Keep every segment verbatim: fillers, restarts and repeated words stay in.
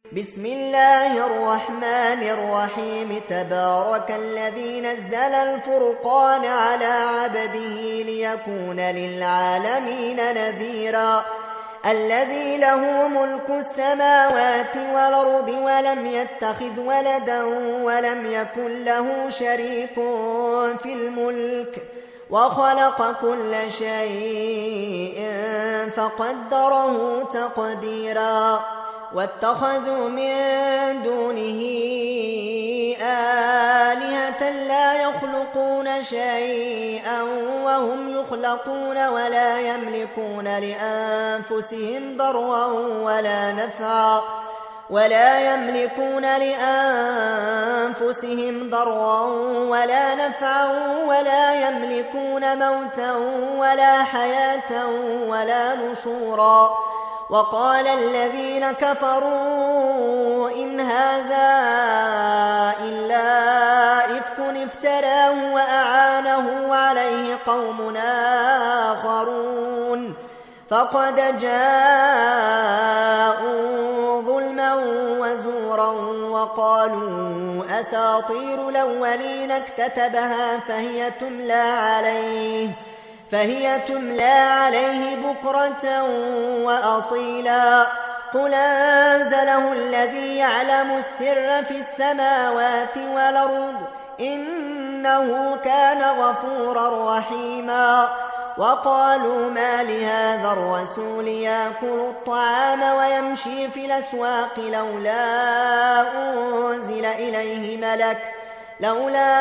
بسم الله الرحمن الرحيم تبارك الذي نزل الفرقان على عبده ليكون للعالمين نذيرا الذي له ملك السماوات والأرض ولم يتخذ ولدا ولم يكن له شريك في الملك وخلق كل شيء فقدره تقديرا واتخذوا من دونه آلهة لا يخلقون شيئا وهم يخلقون ولا يملكون لأنفسهم ضرا ولا نفعا ولا يملكون لأنفسهم ضرا ولا نفعا ولا يملكون موتا ولا حياة ولا نشورا وقال الذين كفروا إن هذا إلا إفك افتراه وأعانه عليه قوم آخرون فقد جاءوا ظلما وزورا وقالوا أساطير الأولين اكتتبها فهي تملى عليه فهي تملى عليه بكرة وأصيلا قل أنزله الذي يعلم السر في السماوات والأرض إنه كان غفورا رحيما وقالوا ما لهذا الرسول يأكل الطعام ويمشي في الأسواق لولا أنزل إليه ملك لولا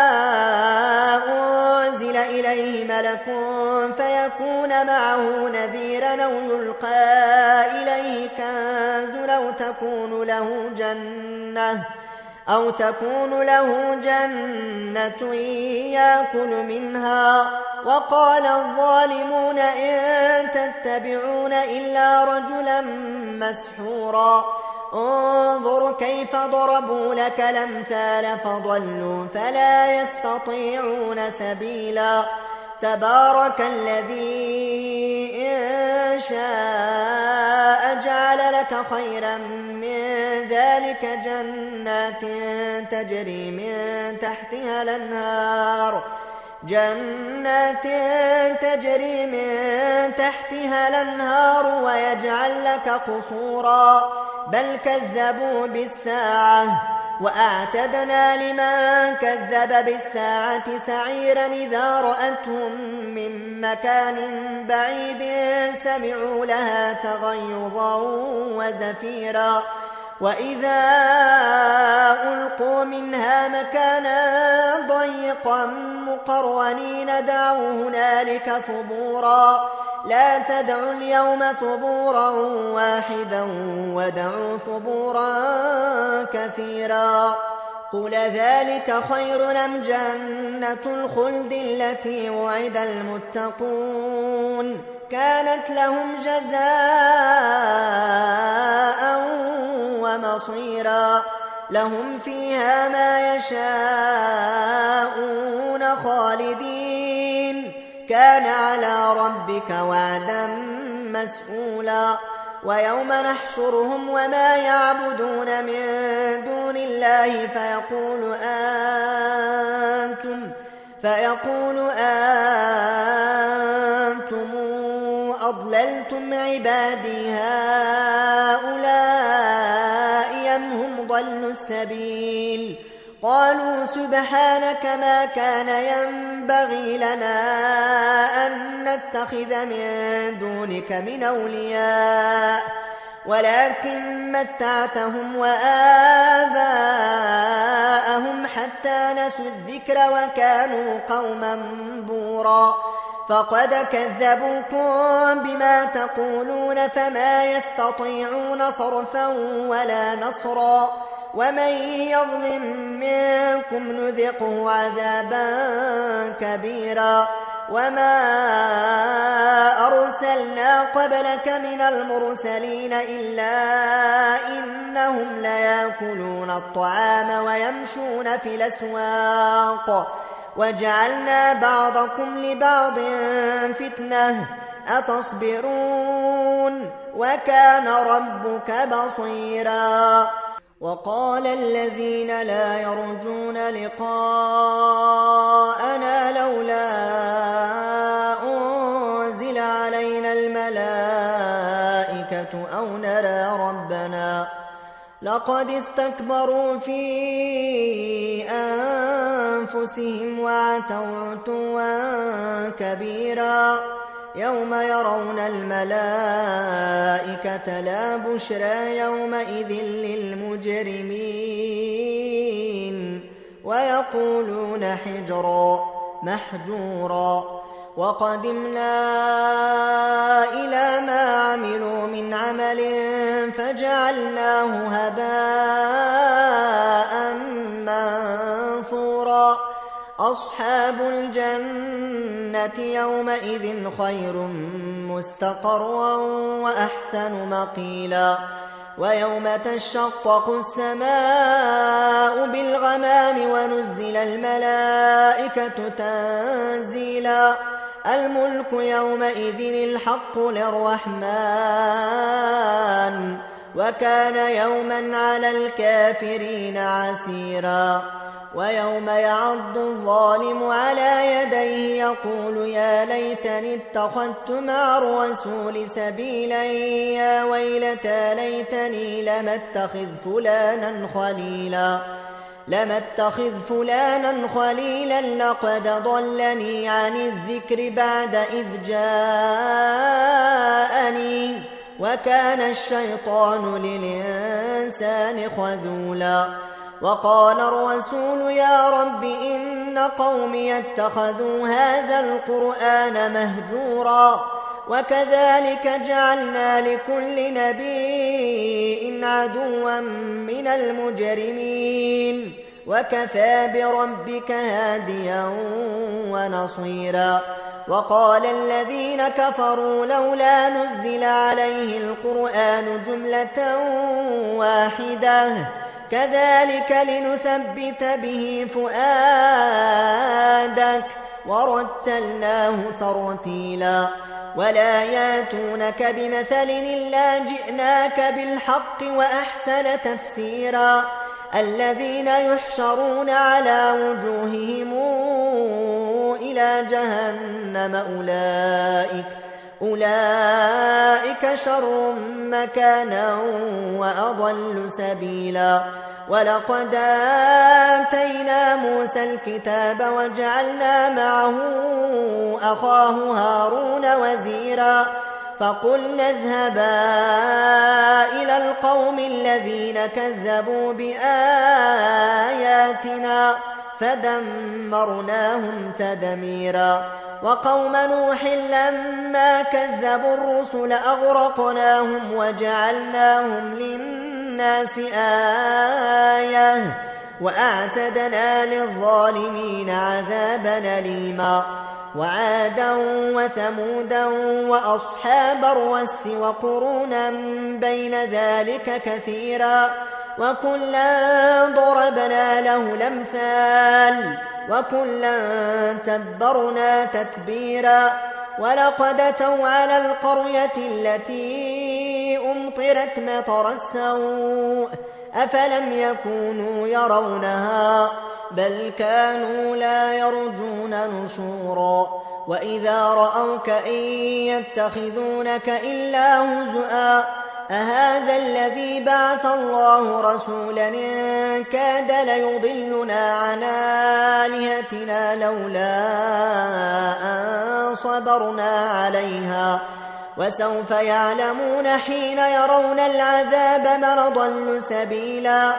أنزل إليه ملك فيكون معه نذيرا أو يلقى إليه كنز أو تكون له جنة أو تكون له جنة يأكل منها وقال الظالمون إن تتبعون إلا رجلا مسحورا انظر كيف ضربوا لك الأمثال فضلوا فلا يستطيعون سبيلا تبارك الذي إن شاء جعل لك خيرا من ذلك جنات تجري من تحتها الأنهار جنات تجري من تحتها الأنهار ويجعل لك قصورا بل كذبوا بالساعة وأعتدنا لمن كذب بالساعة سعيرا إذا رأتهم من مكان بعيد سمعوا لها تغيظا وزفيرا وإذا ألقوا منها مكانا ضيقا مقرنين دعوا هنالك ثبورا لا تدعوا اليوم ثبورا واحدا ودعوا ثبورا كثيرا قل ذلك خير أم جنة الخلد التي وعد المتقون كانت لهم جزاء ومصيرا لهم فيها ما يشاءون خالدين كان على ربك وعدا مسئولا ويوم نحشرهم وما يعبدون من دون الله فيقول أنتم فيقول أنتم أضللتم عبادي هؤلاء أم هم ضلوا السبيل قالوا سبحانك ما كان ينبغي لنا أن نتخذ من دونك من أولياء ولكن متعتهم وآباءهم حتى نسوا الذكر وكانوا قوما بورا فقد كذبوكم بما تقولون فما يستطيعون صرفا ولا نصرا ومن يظلم منكم نذقه عذابا كبيرا وما أرسلنا قبلك من المرسلين إلا إنهم ليأكلون الطعام ويمشون في الأسواق وجعلنا بعضكم لبعض فتنة أتصبرون وكان ربك بصيرا. وقال الذين لا يرجون لقاءنا لولا أنزل علينا الملائكة أو نرى ربنا لقد استكبروا في أنفسهم وعتوا عتوا كبيرا. يوم يرون الملائكة لا بشرى يومئذ للمجرمين ويقولون حجرا محجورا. وقدمنا إلى ما عملوا من عمل فجعلناه هباء منثورا. أصحاب الجنة يومئذ خير مستقرا وأحسن مقيلا. ويوم تشقق السماء بالغمام ونزل الملائكة تنزيلا. الملك يومئذ الحق للرحمن وكان يوما على الكافرين عسيرا. ويوم يعض الظالم على يديه يقول يا ليتني اتخذت مع الرسول سبيلا يا ويلتى ليتني لم اتخذ فلانا خليلا لم اتخذ فلانا خليلا لقد ضلني عن الذكر بعد إذ جاءني وكان الشيطان للإنسان خذولا. وقال الرسول يا رب إن قومي اتخذوا هذا القرآن مهجورا. وكذلك جعلنا لكل نبي عدوا من المجرمين وكفى بربك هاديا ونصيرا. وقال الذين كفروا لولا نزل عليه القرآن جملة واحدة كذلك لنثبت به فؤادك ورتلناه ترتيلا. ولا ياتونك بمثل إلا جئناك بالحق وأحسن تفسيرا. الذين يحشرون على وجوههم إلى جهنم أولئك أولئك شر مكانا وأضل سبيلا. ولقد آتينا موسى الكتاب وجعلنا معه أخاه هارون وزيرا. فقلنا اذهبا إلى القوم الذين كذبوا بآياتنا فدمرناهم تدميرا. وقوم نوح لما كذبوا الرسل أغرقناهم وجعلناهم للناس آية وأعتدنا للظالمين عذابا أليما. وعادا وثمودا وأصحاب الرس وقرونا بين ذلك كثيرا وكلا ضربنا له الأمثال وكلا تبرنا تتبيرا. ولقد أتوا على القرية التي أمطرت مطر السوء أفلم يكونوا يرونها بل كانوا لا يرجون نشورا. وإذا رأوك إن يتخذونك إلا هزؤا أهذا الذي بعث الله رسولا إن كاد ليضلنا عن آلهتنا لولا أن صبرنا عليها. وسوف يعلمون حين يرون العذاب من ضل سبيلا.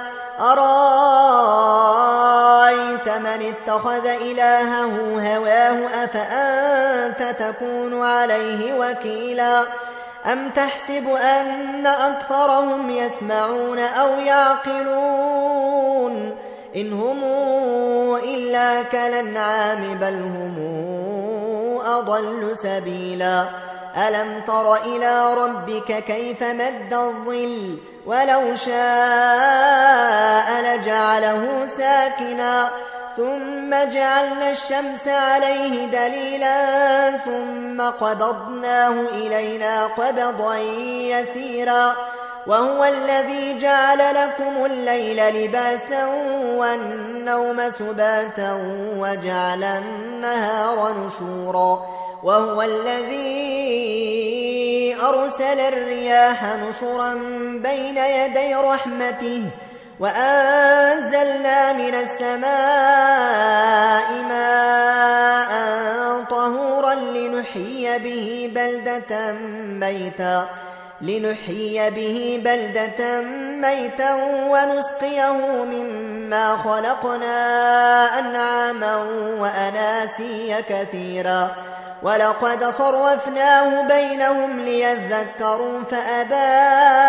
أرأيت من اتخذ إلهه هواه أفأنت تكون عليه وكيلا. أم تحسب أن أكثرهم يسمعون أو يعقلون إن هم إلا كالأنعام بل هم أضل سبيلا. ألم تر إلى ربك كيف مد الظل ولو شاء لجعله ساكنا ثم جعلنا الشمس عليه دليلا ثم قبضناه إلينا قبضا يسيرا وهو الذي جعل لكم الليل لباسا والنوم سباتا وجعل النهار نشورا وهو الذي أرسل الرياح نشرا بين يدي رحمته وأنزلنا من السماء ماء طهورا لنحيي به بلدة ميتا لنحيي به بلدة ميتا ونسقيه مما خلقنا أنعاما وأناسيا كثيرا ولقد صرفناه بينهم ليذكروا فأبى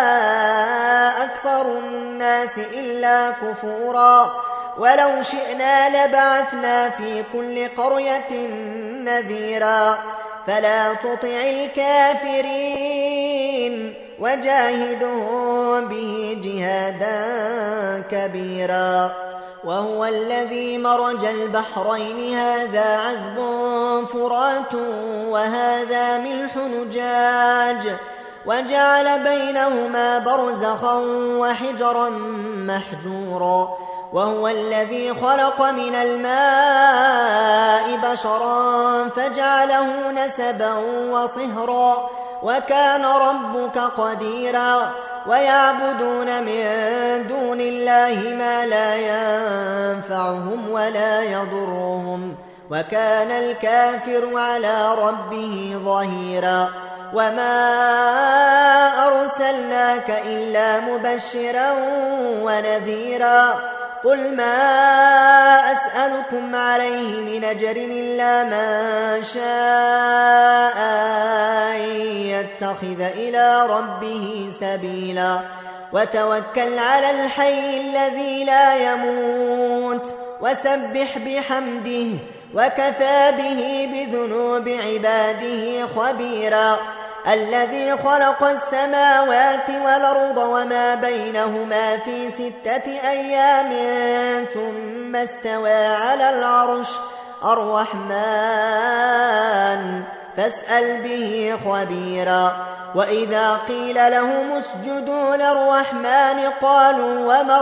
أكثر الناس إلا كفورا ولو شئنا لبعثنا في كل قرية نذيرا فلا تطع الكافرين وجاهدهم به جهادا كبيرا وهو الذي مرج البحرين هذا عذب فرات وهذا ملح نجاج وجعل بينهما برزخا وحجرا محجورا وهو الذي خلق من الماء بشرا فجعله نسبا وصهرا وكان ربك قديرا ويعبدون من دون الله ما لا ينفعهم ولا يضرهم وكان الكافر على ربه ظهيرا وما أرسلناك إلا مبشرا ونذيرا قل ما أسألكم عليه من أجر إلا من شاء أن يتخذ إلى ربه سبيلا وتوكل على الحي الذي لا يموت وسبح بحمده وكفى به بذنوب عباده خبيرا الذي خلق السماوات والأرض وما بينهما في ستة أيام ثم استوى على العرش الرحمن فاسأل به خبيرا وإذا قيل لهم اسجدوا للرحمن قالوا وما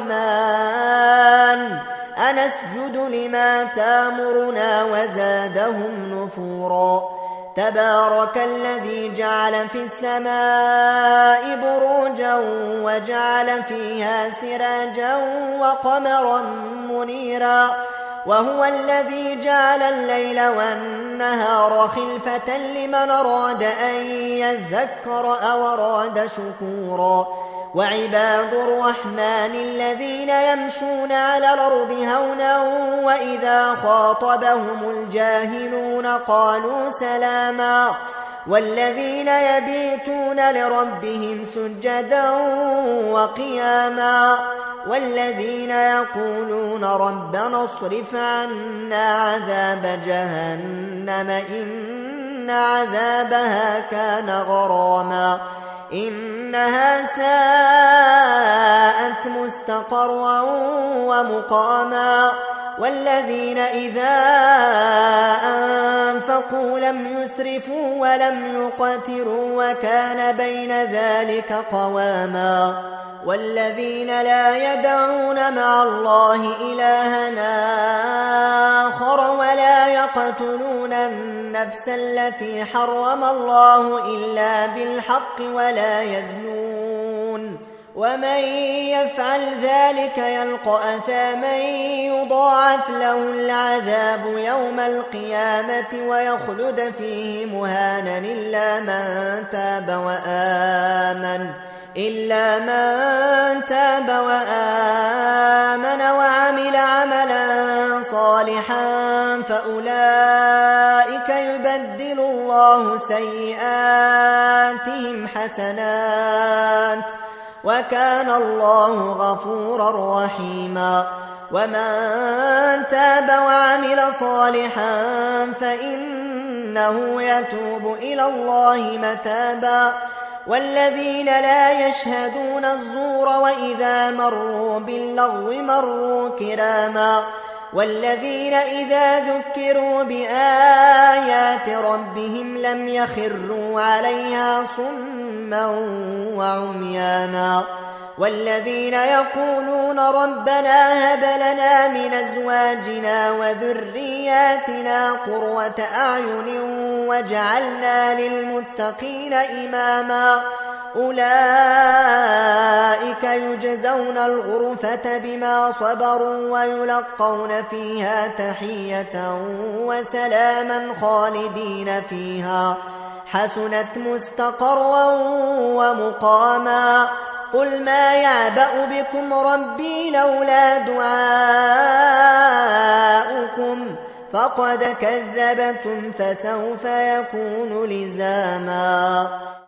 الرحمن أنسجد لما تامرنا وزادهم نفورا تبارك الذي جعل في السماء بروجا وجعل فيها سراجا وقمرا منيرا وهو الذي جعل الليل والنهار خلفة لمن أراد أن يذكر أو أراد شكورا وعباد الرحمن الذين يمشون على الأرض هونا وإذا خاطبهم الجاهلون قالوا سلاما والذين يبيتون لربهم سجدا وقياما والذين يقولون ربنا اصرف عنا عذاب جهنم إن عذابها كان غراما إنها ساءت مستقرا ومقاما والذين إذا أنفقوا لم يسرفوا ولم يقتروا وكان بين ذلك قواما والذين لا يدعون مع الله إلها آخر ولا يقتلون النفس التي حرم الله إلا بالحق ولا يزنون ومن يفعل ذلك يلقى أثاما يضاعف له العذاب يوم القيامة ويخلد فيه مهانا إلا من تاب وآمن إلا من تاب وآمن وعمل عملا صالحا فأولئك يبدل الله سيئاتهم حسنات وكان الله غفورا رحيما ومن تاب وعمل صالحا فإنه يتوب إلى الله متابا والذين لا يشهدون الزور وإذا مروا باللغو مروا كراما والذين إذا ذكروا بآيات ربهم لم يخروا عليها صما وعميانا والذين يقولون ربنا هب لنا من أزواجنا وذرياتنا قرة أعين واجعلنا للمتقين إماما أولئك يجزون الغرفة بما صبروا ويلقون فيها تحية وسلاما خالدين فيها حسنت مستقرا ومقاما قل ما يعبأ بكم ربي لولا دعاؤكم فقد كذبتم فسوف يكون لزاما.